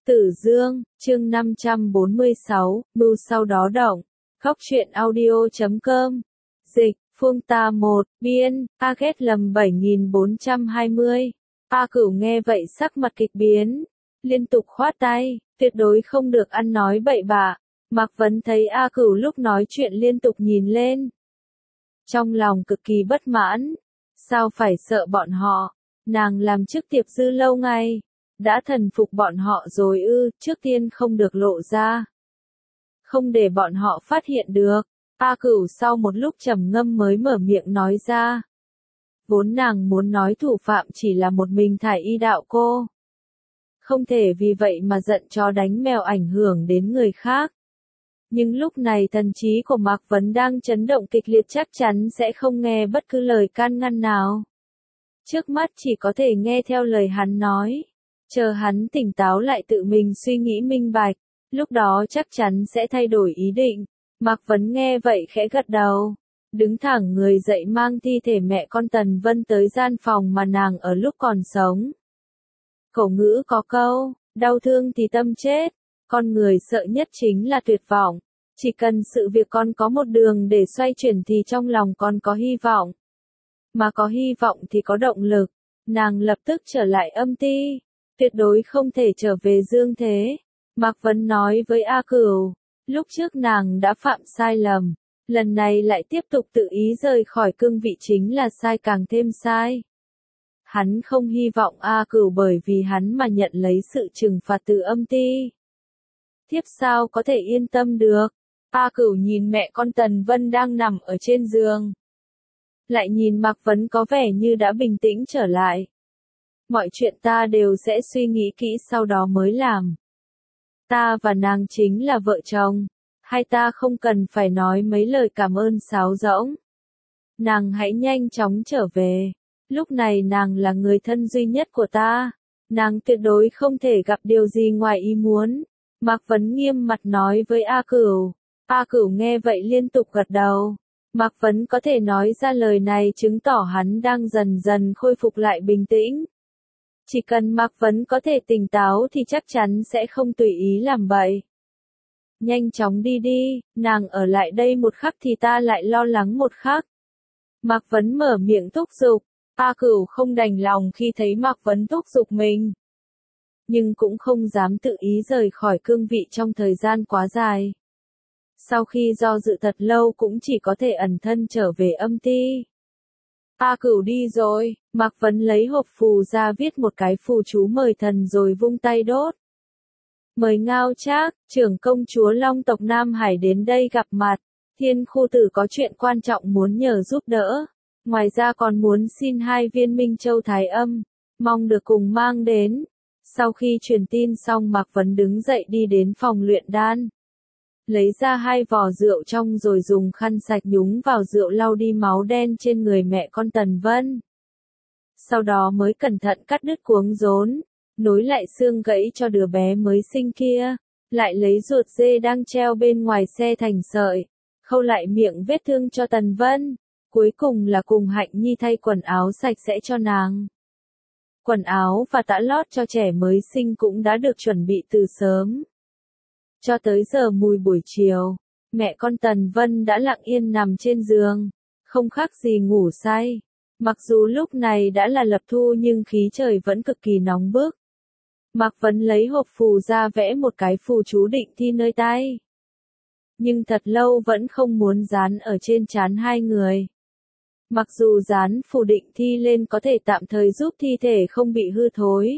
Tử Dương, chương 546, mưu sau đó động. Khóc chuyện audio.com. Dịch, Phương Ta 1, biên, A ghét lầm 7420. A Cửu nghe vậy sắc mặt kịch biến, liên tục khoát tay, tuyệt đối không được ăn nói bậy bạ. Mạc Vấn thấy A Cửu lúc nói chuyện liên tục nhìn lên. Trong lòng cực kỳ bất mãn, sao phải sợ bọn họ, nàng làm chức tiệp dư lâu ngày. Đã thần phục bọn họ rồi ư, trước tiên không được lộ ra. Không để bọn họ phát hiện được. A Cửu sau một lúc trầm ngâm mới mở miệng nói ra. Vốn nàng muốn nói thủ phạm chỉ là một mình Thải Y đạo cô. Không thể vì vậy mà giận chó đánh mèo ảnh hưởng đến người khác. Nhưng lúc này thần trí của Mạc Vấn đang chấn động kịch liệt, chắc chắn sẽ không nghe bất cứ lời can ngăn nào. Trước mắt chỉ có thể nghe theo lời hắn nói. Chờ hắn tỉnh táo lại tự mình suy nghĩ minh bạch, lúc đó chắc chắn sẽ thay đổi ý định. Mạc Vấn nghe vậy khẽ gật đầu, đứng thẳng người dậy mang thi thể mẹ con Tần Vân tới gian phòng mà nàng ở lúc còn sống. Cổ ngữ có câu, đau thương thì tâm chết, con người sợ nhất chính là tuyệt vọng. Chỉ cần sự việc con có một đường để xoay chuyển thì trong lòng con có hy vọng. Mà có hy vọng thì có động lực, nàng lập tức trở lại âm ti. Tuyệt đối không thể trở về dương thế. Mạc Vấn nói với A Cửu, lúc trước nàng đã phạm sai lầm, lần này lại tiếp tục tự ý rời khỏi cương vị chính là sai càng thêm sai. Hắn không hy vọng A Cửu bởi vì hắn mà nhận lấy sự trừng phạt từ âm ti. Thiếp sao có thể yên tâm được. A Cửu nhìn mẹ con Tần Vân đang nằm ở trên giường. Lại nhìn Mạc Vấn có vẻ như đã bình tĩnh trở lại. Mọi chuyện ta đều sẽ suy nghĩ kỹ sau đó mới làm. Ta và nàng chính là vợ chồng, hay ta không cần phải nói mấy lời cảm ơn sáo rỗng. Nàng hãy nhanh chóng trở về, lúc này nàng là người thân duy nhất của ta, nàng tuyệt đối không thể gặp điều gì ngoài ý muốn. Mạc Vấn nghiêm mặt nói với A Cửu. A Cửu nghe vậy liên tục gật đầu. Mạc Vấn có thể nói ra lời này chứng tỏ hắn đang dần dần khôi phục lại bình tĩnh. Chỉ cần Mạc Vấn có thể tỉnh táo thì chắc chắn sẽ không tùy ý làm bậy. Nhanh chóng đi đi, nàng ở lại đây một khắc thì ta lại lo lắng một khắc. Mạc Vấn mở miệng thúc giục, A Cửu không đành lòng khi thấy Mạc Vấn thúc giục mình. Nhưng cũng không dám tự ý rời khỏi cương vị trong thời gian quá dài. Sau khi do dự thật lâu cũng chỉ có thể ẩn thân trở về âm ti. A Cửu đi rồi, Mạc Vấn lấy hộp phù ra viết một cái phù chú mời thần rồi vung tay đốt. Mời Ngao Trác, trưởng công chúa Long tộc Nam Hải đến đây gặp mặt. Thiên khu tử có chuyện quan trọng muốn nhờ giúp đỡ. Ngoài ra còn muốn xin 2 viên Minh Châu Thái Âm, mong được cùng mang đến. Sau khi truyền tin xong Mạc Vấn đứng dậy đi đến phòng luyện đan. Lấy ra 2 vò rượu trong rồi dùng khăn sạch nhúng vào rượu lau đi máu đen trên người mẹ con Tần Vân. Sau đó mới cẩn thận cắt đứt cuống rốn, nối lại xương gãy cho đứa bé mới sinh kia, lại lấy ruột dê đang treo bên ngoài xe thành sợi, khâu lại miệng vết thương cho Tần Vân, cuối cùng là cùng Hạnh Nhi thay quần áo sạch sẽ cho nàng. Quần áo và tã lót cho trẻ mới sinh cũng đã được chuẩn bị từ sớm. Cho tới giờ mùi buổi chiều, mẹ con Tần Vân đã lặng yên nằm trên giường, không khác gì ngủ say. Mặc dù lúc này đã là lập thu nhưng khí trời vẫn cực kỳ nóng bức. Mạc Vấn lấy hộp phù ra vẽ một cái phù chú định thi nơi tay. Nhưng thật lâu vẫn không muốn dán ở trên trán hai người. Mặc dù dán phù định thi lên có thể tạm thời giúp thi thể không bị hư thối.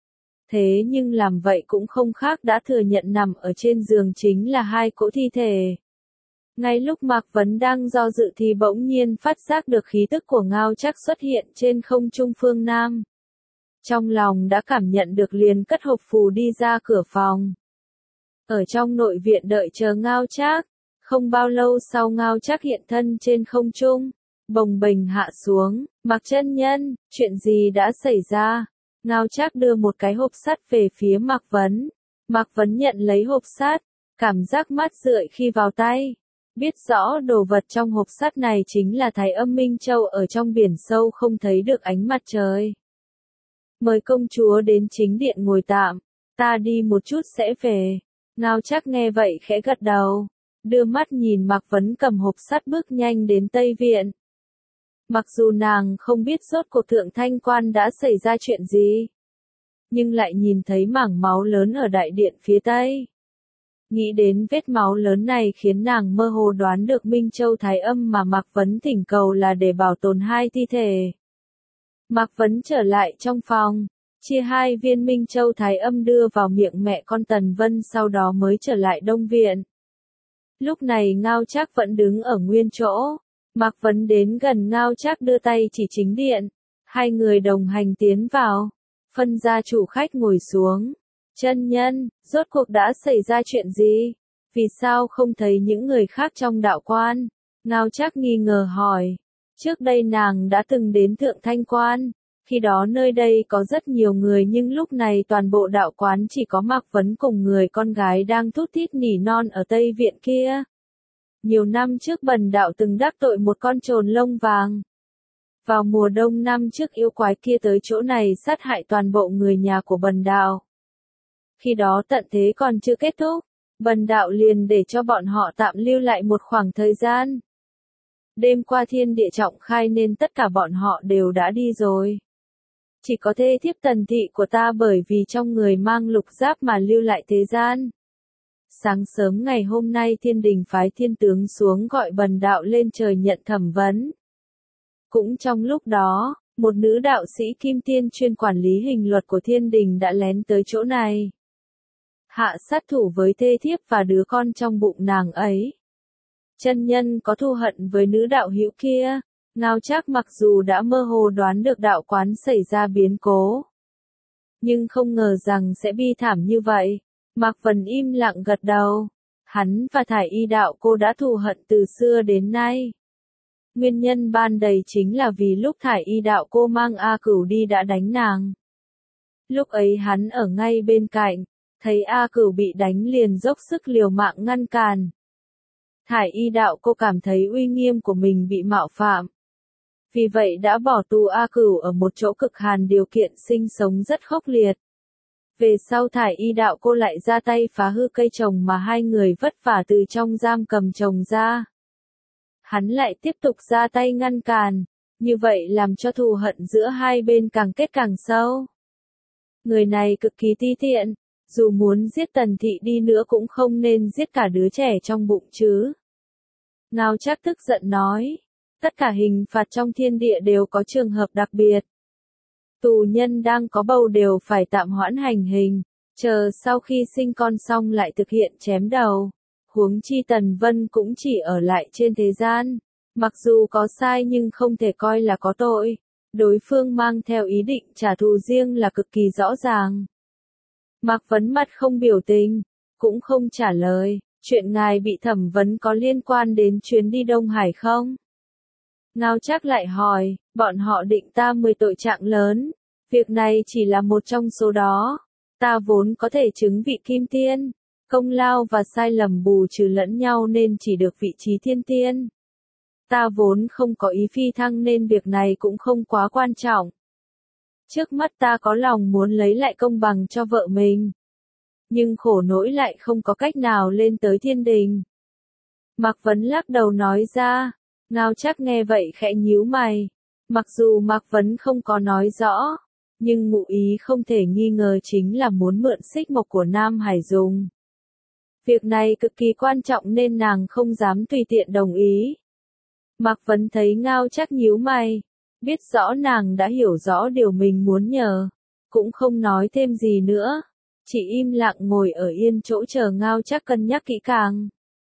Thế nhưng làm vậy cũng không khác đã thừa nhận nằm ở trên giường chính là 2 cỗ thi thể. Ngay lúc Mạc Vấn đang do dự thì bỗng nhiên phát giác được khí tức của Ngao Trác xuất hiện trên không trung phương Nam. Trong lòng đã cảm nhận được liền cất hộp phù đi ra cửa phòng. Ở trong nội viện đợi chờ Ngao Trác, không bao lâu sau Ngao Trác hiện thân trên không trung, bồng bềnh hạ xuống. Mạc chân nhân, chuyện gì đã xảy ra? Ngao Trác đưa một cái hộp sắt về phía Mạc Vấn. Mạc Vấn nhận lấy hộp sắt, cảm giác mát rượi khi vào tay. Biết rõ đồ vật trong hộp sắt này chính là Thái Âm Minh Châu ở trong biển sâu không thấy được ánh mặt trời. Mời công chúa đến chính điện ngồi tạm. Ta đi một chút sẽ về. Ngao Trác nghe vậy khẽ gật đầu, đưa mắt nhìn Mạc Vấn cầm hộp sắt bước nhanh đến Tây Viện. Mặc dù nàng không biết rốt cuộc Thượng Thanh Quan đã xảy ra chuyện gì, nhưng lại nhìn thấy mảng máu lớn ở đại điện phía Tây. Nghĩ đến vết máu lớn này khiến nàng mơ hồ đoán được Minh Châu Thái Âm mà Mạc Vấn thỉnh cầu là để bảo tồn hai thi thể. Mạc Vấn trở lại trong phòng, chia 2 viên Minh Châu Thái Âm đưa vào miệng mẹ con Tần Vân, sau đó mới trở lại Đông Viện. Lúc này Ngao Trác vẫn đứng ở nguyên chỗ. Mạc Vấn đến gần Ngao Trác đưa tay chỉ chính điện. Hai người đồng hành tiến vào. Phân gia chủ khách ngồi xuống. Chân nhân, rốt cuộc đã xảy ra chuyện gì? Vì sao không thấy những người khác trong đạo quan? Ngao Trác nghi ngờ hỏi. Trước đây nàng đã từng đến Thượng Thanh Quan. Khi đó nơi đây có rất nhiều người, nhưng lúc này toàn bộ đạo quán chỉ có Mạc Vấn cùng người con gái đang thút thít nỉ non ở Tây Viện kia. Nhiều năm trước Bần đạo từng đắc tội một con trồn lông vàng. Vào mùa đông năm trước yêu quái kia tới chỗ này sát hại toàn bộ người nhà của Bần đạo. Khi đó tận thế còn chưa kết thúc, Bần đạo liền để cho bọn họ tạm lưu lại một khoảng thời gian. Đêm qua thiên địa trọng khai nên tất cả bọn họ đều đã đi rồi. Chỉ có thê thiếp Tần thị của ta bởi vì trong người mang lục giáp mà lưu lại thế gian. Sáng sớm ngày hôm nay Thiên Đình phái thiên tướng xuống gọi Bần đạo lên trời nhận thẩm vấn. Cũng trong lúc đó, một nữ đạo sĩ Kim Tiên chuyên quản lý hình luật của Thiên Đình đã lén tới chỗ này. Hạ sát thủ với thê thiếp và đứa con trong bụng nàng ấy. Chân nhân có thù hận với nữ đạo hữu kia. Ngao Trác mặc dù đã mơ hồ đoán được đạo quán xảy ra biến cố, nhưng không ngờ rằng sẽ bi thảm như vậy. Mạc Vấn im lặng gật đầu. Hắn và Thải Y đạo cô đã thù hận từ xưa đến nay. Nguyên nhân ban đầy chính là vì lúc Thải Y đạo cô mang A Cửu đi đã đánh nàng. Lúc ấy hắn ở ngay bên cạnh, thấy A Cửu bị đánh liền dốc sức liều mạng ngăn cản. Thải Y đạo cô cảm thấy uy nghiêm của mình bị mạo phạm. Vì vậy đã bỏ tù A Cửu ở một chỗ cực hàn, điều kiện sinh sống rất khốc liệt. Về sau Thải Y đạo cô lại ra tay phá hư cây trồng mà hai người vất vả từ trong giam cầm trồng ra. Hắn lại tiếp tục ra tay ngăn cản, như vậy làm cho thù hận giữa hai bên càng kết càng sâu. Người này cực kỳ ti tiện, dù muốn giết Tần thị đi nữa cũng không nên giết cả đứa trẻ trong bụng chứ. Ngao Trác tức giận nói, tất cả hình phạt trong thiên địa đều có trường hợp đặc biệt. Tù nhân đang có bầu đều phải tạm hoãn hành hình, chờ sau khi sinh con xong lại thực hiện chém đầu. Huống chi Tần Vân cũng chỉ ở lại trên thế gian. Mặc dù có sai nhưng không thể coi là có tội. Đối phương mang theo ý định trả thù riêng là cực kỳ rõ ràng. Mạc Vấn mặt không biểu tình, cũng không trả lời. Chuyện ngài bị thẩm vấn có liên quan đến chuyến đi Đông Hải không? Ngao Trác lại hỏi, bọn họ định ta 10 tội trạng lớn. Việc này chỉ là một trong số đó. Ta vốn có thể chứng vị kim tiên. Công lao và sai lầm bù trừ lẫn nhau nên chỉ được vị trí thiên tiên. Ta vốn không có ý phi thăng nên việc này cũng không quá quan trọng. Trước mắt ta có lòng muốn lấy lại công bằng cho vợ mình. Nhưng khổ nỗi lại không có cách nào lên tới thiên đình. Mạc Vấn lắc đầu nói ra. Ngao Trác nghe vậy khẽ nhíu mày. Mặc dù Mạc Vấn không có nói rõ, nhưng ngụ ý không thể nghi ngờ chính là muốn mượn xích mộc của Nam Hải dùng. Việc này cực kỳ quan trọng nên nàng không dám tùy tiện đồng ý. Mạc Vấn thấy Ngao Trác nhíu mày, biết rõ nàng đã hiểu rõ điều mình muốn nhờ, cũng không nói thêm gì nữa, chỉ im lặng ngồi ở yên chỗ chờ Ngao Trác cân nhắc kỹ càng.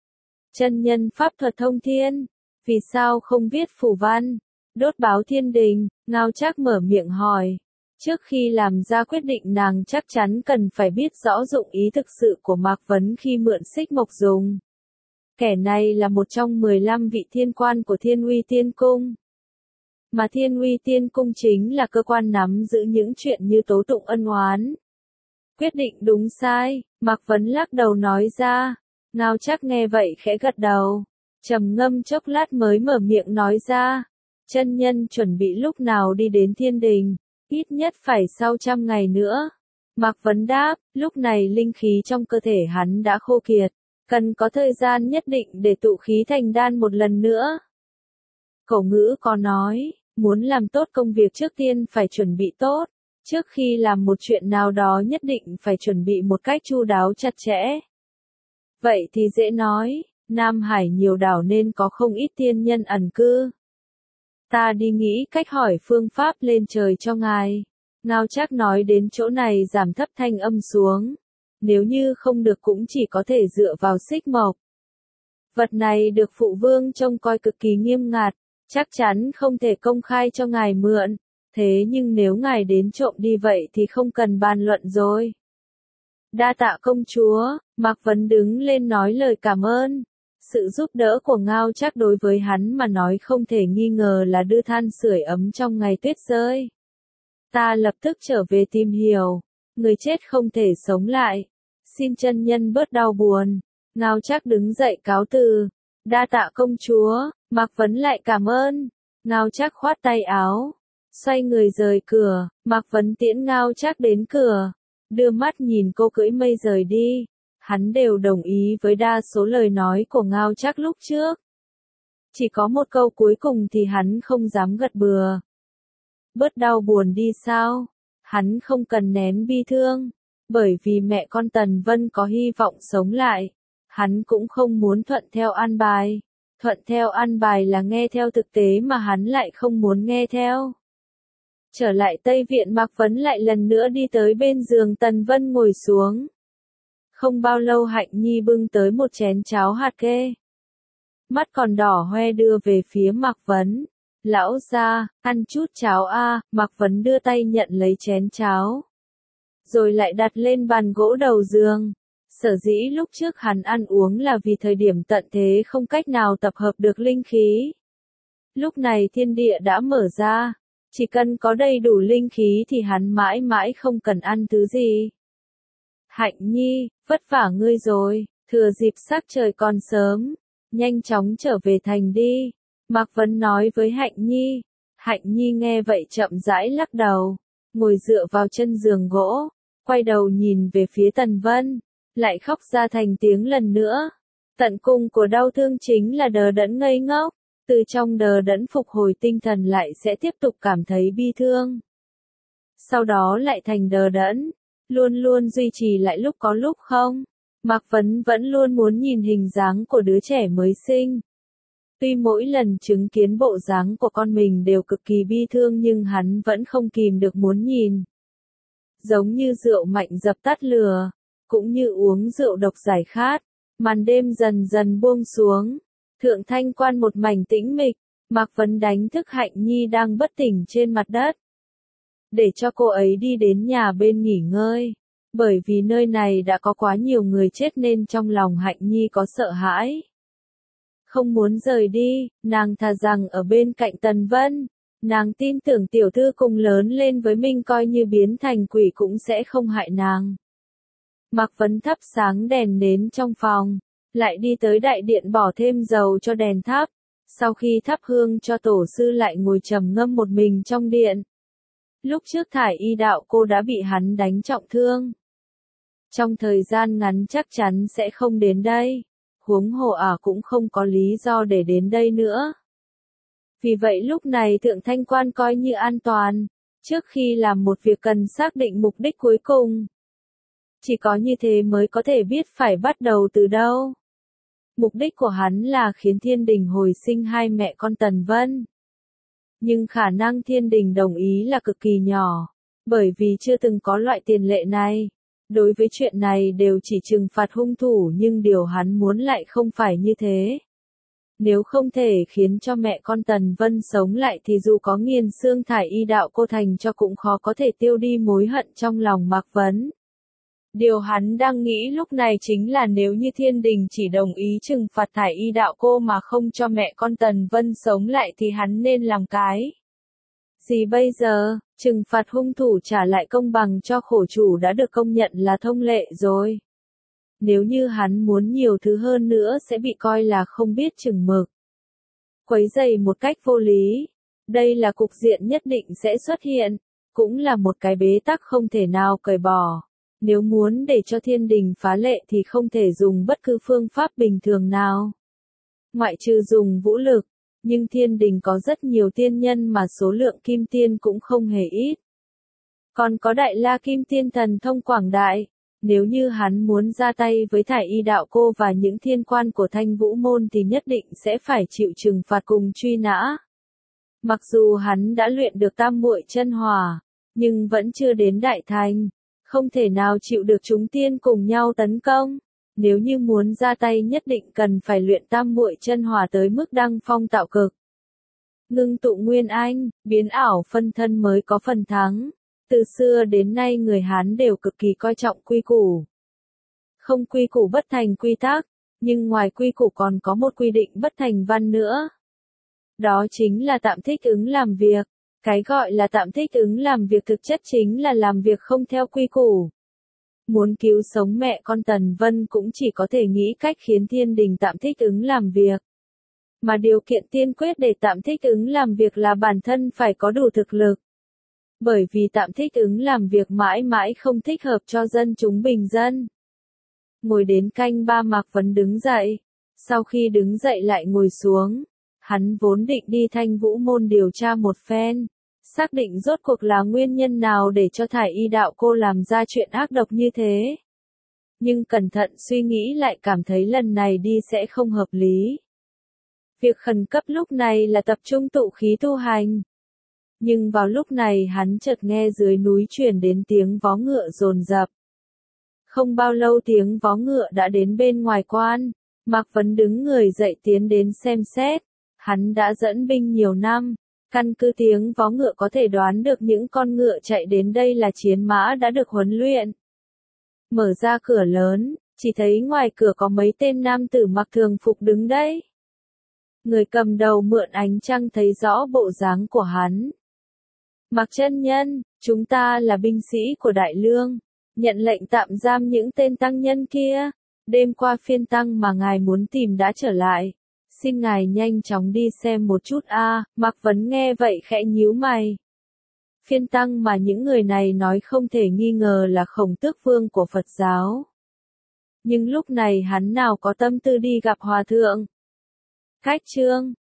Chân nhân pháp thuật thông thiên, vì sao không viết phù văn, đốt báo thiên đình? Ngao Trác mở miệng hỏi. Trước khi làm ra quyết định nàng chắc chắn cần phải biết rõ dụng ý thực sự của Mạc Vấn khi mượn xích mộc dùng. Kẻ này là một trong 15 vị thiên quan của Thiên Uy Tiên Cung. Mà Thiên Uy Tiên Cung chính là cơ quan nắm giữ những chuyện như tố tụng ân oán. Quyết định đúng sai, Mạc Vấn lắc đầu nói ra. Ngao Trác nghe vậy khẽ gật đầu, trầm ngâm chốc lát mới mở miệng nói ra. Chân nhân chuẩn bị lúc nào đi đến thiên đình? Ít nhất phải sau 100 ngày nữa. Mạc Vấn đáp, lúc này linh khí trong cơ thể hắn đã khô kiệt, cần có thời gian nhất định để tụ khí thành đan một lần nữa. Cổ ngữ có nói, muốn làm tốt công việc trước tiên phải chuẩn bị tốt, trước khi làm một chuyện nào đó nhất định phải chuẩn bị một cách chu đáo chặt chẽ. Vậy thì dễ nói, Nam Hải nhiều đảo nên có không ít tiên nhân ẩn cư. Ta đi nghĩ cách hỏi phương pháp lên trời cho ngài. Ngao Trác nói đến chỗ này giảm thấp thanh âm xuống. Nếu như không được cũng chỉ có thể dựa vào xích mộc. Vật này được phụ vương trông coi cực kỳ nghiêm ngặt, chắc chắn không thể công khai cho ngài mượn. Thế nhưng nếu ngài đến trộm đi vậy thì không cần bàn luận rồi. Đa tạ công chúa, Mạc Vấn đứng lên nói lời cảm ơn. Sự giúp đỡ của Ngao Trác đối với hắn mà nói không thể nghi ngờ là đưa than sưởi ấm trong ngày tuyết rơi. Ta lập tức trở về tìm hiểu, người chết không thể sống lại. Xin chân nhân bớt đau buồn. Ngao Trác đứng dậy cáo từ. Đa tạ công chúa, Mạc Vấn lại cảm ơn. Ngao Trác khoát tay áo, xoay người rời cửa. Mạc Vấn tiễn Ngao Trác đến cửa, đưa mắt nhìn cô cưỡi mây rời đi. Hắn đều đồng ý với đa số lời nói của Ngao Trác lúc trước. Chỉ có một câu cuối cùng thì hắn không dám gật bừa. Bớt đau buồn đi sao? Hắn không cần nén bi thương, bởi vì mẹ con Tần Vân có hy vọng sống lại. Hắn cũng không muốn thuận theo an bài. Thuận theo an bài là nghe theo thực tế mà hắn lại không muốn nghe theo. Trở lại Tây Viện, Mạc Vấn lại lần nữa đi tới bên giường Tần Vân ngồi xuống. Không bao lâu Hạnh Nhi bưng tới một chén cháo hạt kê. Mắt còn đỏ hoe đưa về phía Mạc Vấn. Lão gia, ăn chút cháo a. Mạc Vấn đưa tay nhận lấy chén cháo. Rồi lại đặt lên bàn gỗ đầu giường. Sở dĩ lúc trước hắn ăn uống là vì thời điểm tận thế không cách nào tập hợp được linh khí. Lúc này thiên địa đã mở ra. Chỉ cần có đầy đủ linh khí thì hắn mãi mãi không cần ăn thứ gì. Hạnh Nhi, vất vả ngươi rồi, thừa dịp sắc trời còn sớm, nhanh chóng trở về thành đi. Mạc Vấn nói với Hạnh Nhi. Hạnh Nhi nghe vậy chậm rãi lắc đầu, ngồi dựa vào chân giường gỗ, quay đầu nhìn về phía Tần Vân, lại khóc ra thành tiếng lần nữa. Tận cùng của đau thương chính là đờ đẫn ngây ngốc, từ trong đờ đẫn phục hồi tinh thần lại sẽ tiếp tục cảm thấy bi thương. Sau đó lại thành đờ đẫn, luôn luôn duy trì lại lúc có lúc không. Mạc Vấn vẫn luôn muốn nhìn hình dáng của đứa trẻ mới sinh. Tuy mỗi lần chứng kiến bộ dáng của con mình đều cực kỳ bi thương nhưng hắn vẫn không kìm được muốn nhìn. Giống như rượu mạnh dập tắt lửa, cũng như uống rượu độc giải khát, màn đêm dần dần buông xuống. Thượng Thanh Quan một mảnh tĩnh mịch, Mạc Vấn đánh thức Hạnh Nhi đang bất tỉnh trên mặt đất. Để cho cô ấy đi đến nhà bên nghỉ ngơi. Bởi vì nơi này đã có quá nhiều người chết nên trong lòng Hạnh Nhi có sợ hãi. Không muốn rời đi, nàng thà rằng ở bên cạnh Tần Vân. Nàng tin tưởng tiểu thư cùng lớn lên với mình coi như biến thành quỷ cũng sẽ không hại nàng. Mạc Vấn thắp sáng đèn nến trong phòng, lại đi tới đại điện bỏ thêm dầu cho đèn thắp. Sau khi thắp hương cho tổ sư lại ngồi trầm ngâm một mình trong điện. Lúc trước Thải Y đạo cô đã bị hắn đánh trọng thương. Trong thời gian ngắn chắc chắn sẽ không đến đây. Huống hồ cũng không có lý do để đến đây nữa. Vì vậy lúc này Thượng Thanh Quan coi như an toàn. Trước khi làm một việc cần xác định mục đích cuối cùng. Chỉ có như thế mới có thể biết phải bắt đầu từ đâu. Mục đích của hắn là khiến Thiên Đình hồi sinh hai mẹ con Tần Vân. Nhưng khả năng Thiên Đình đồng ý là cực kỳ nhỏ. Bởi vì chưa từng có loại tiền lệ này. Đối với chuyện này đều chỉ trừng phạt hung thủ nhưng điều hắn muốn lại không phải như thế. Nếu không thể khiến cho mẹ con Tần Vân sống lại thì dù có nghiền xương Thải Y đạo cô thành cho cũng khó có thể tiêu đi mối hận trong lòng Mạc Vấn. Điều hắn đang nghĩ lúc này chính là nếu như Thiên Đình chỉ đồng ý trừng phạt Thải Y đạo cô mà không cho mẹ con Tần Vân sống lại thì hắn nên làm cái gì bây giờ? Trừng phạt hung thủ trả lại công bằng cho khổ chủ đã được công nhận là thông lệ rồi. Nếu như hắn muốn nhiều thứ hơn nữa sẽ bị coi là không biết chừng mực. Quấy rầy một cách vô lý. Đây là cục diện nhất định sẽ xuất hiện. cũng là một cái bế tắc không thể nào cởi bỏ. Nếu muốn để cho thiên đình phá lệ thì không thể dùng bất cứ phương pháp bình thường nào. Ngoại trừ dùng vũ lực, nhưng thiên đình có rất nhiều tiên nhân mà số lượng kim tiên cũng không hề ít. Còn có Đại La Kim Tiên thần thông quảng đại, nếu như hắn muốn ra tay với Thải Y đạo cô và những thiên quan của Thanh Vũ môn thì nhất định sẽ phải chịu trừng phạt cùng truy nã. Mặc dù hắn đã luyện được tam muội chân hỏa, nhưng vẫn chưa đến đại thành, không thể nào chịu được chúng tiên cùng nhau tấn công. Nếu như muốn ra tay nhất định cần phải luyện tam muội chân hỏa tới mức đăng phong tạo cực. Ngưng tụ nguyên anh, biến ảo phân thân mới có phần thắng. Từ xưa đến nay người Hán đều cực kỳ coi trọng quy củ. Không quy củ bất thành quy tắc, nhưng ngoài quy củ còn có một quy định bất thành văn nữa. Đó chính là tạm thích ứng làm việc. Cái gọi là tạm thích ứng làm việc thực chất chính là làm việc không theo quy củ. Muốn cứu sống mẹ con Tần Vân cũng chỉ có thể nghĩ cách khiến thiên đình tạm thích ứng làm việc. Mà điều kiện tiên quyết để tạm thích ứng làm việc là bản thân phải có đủ thực lực. Bởi vì tạm thích ứng làm việc mãi mãi không thích hợp cho dân chúng bình dân. Ngồi đến canh ba Mạc Vấn đứng dậy. Sau khi đứng dậy lại ngồi xuống. Hắn vốn định đi Thanh Vũ môn điều tra một phen. Xác định rốt cuộc là nguyên nhân nào để cho Thải Y đạo cô làm ra chuyện ác độc như thế. Nhưng cẩn thận suy nghĩ lại cảm thấy lần này đi sẽ không hợp lý. Việc khẩn cấp lúc này là tập trung tụ khí tu hành. Nhưng vào lúc này hắn chợt nghe dưới núi truyền đến tiếng vó ngựa dồn dập. Không bao lâu tiếng vó ngựa đã đến bên ngoài quan. Mạc Vấn đứng người dậy tiến đến xem xét. Hắn đã dẫn binh nhiều năm. Căn cứ tiếng vó ngựa có thể đoán được những con ngựa chạy đến đây là chiến mã đã được huấn luyện. Mở ra cửa lớn, chỉ thấy ngoài cửa có mấy tên nam tử mặc thường phục đứng đấy. Người cầm đầu mượn ánh trăng thấy rõ bộ dáng của hắn. Mạc chân nhân, chúng ta là binh sĩ của Đại Lương, nhận lệnh tạm giam những tên tăng nhân kia. Đêm qua phiên tăng mà ngài muốn tìm đã trở lại. Xin ngài nhanh chóng đi xem một chút a. Mạc Vấn nghe vậy khẽ nhíu mày. Phiên tăng mà những người này nói không thể nghi ngờ là Khổng Tước Vương của Phật giáo. Nhưng lúc này hắn nào có tâm tư đi gặp hòa thượng. Cách chương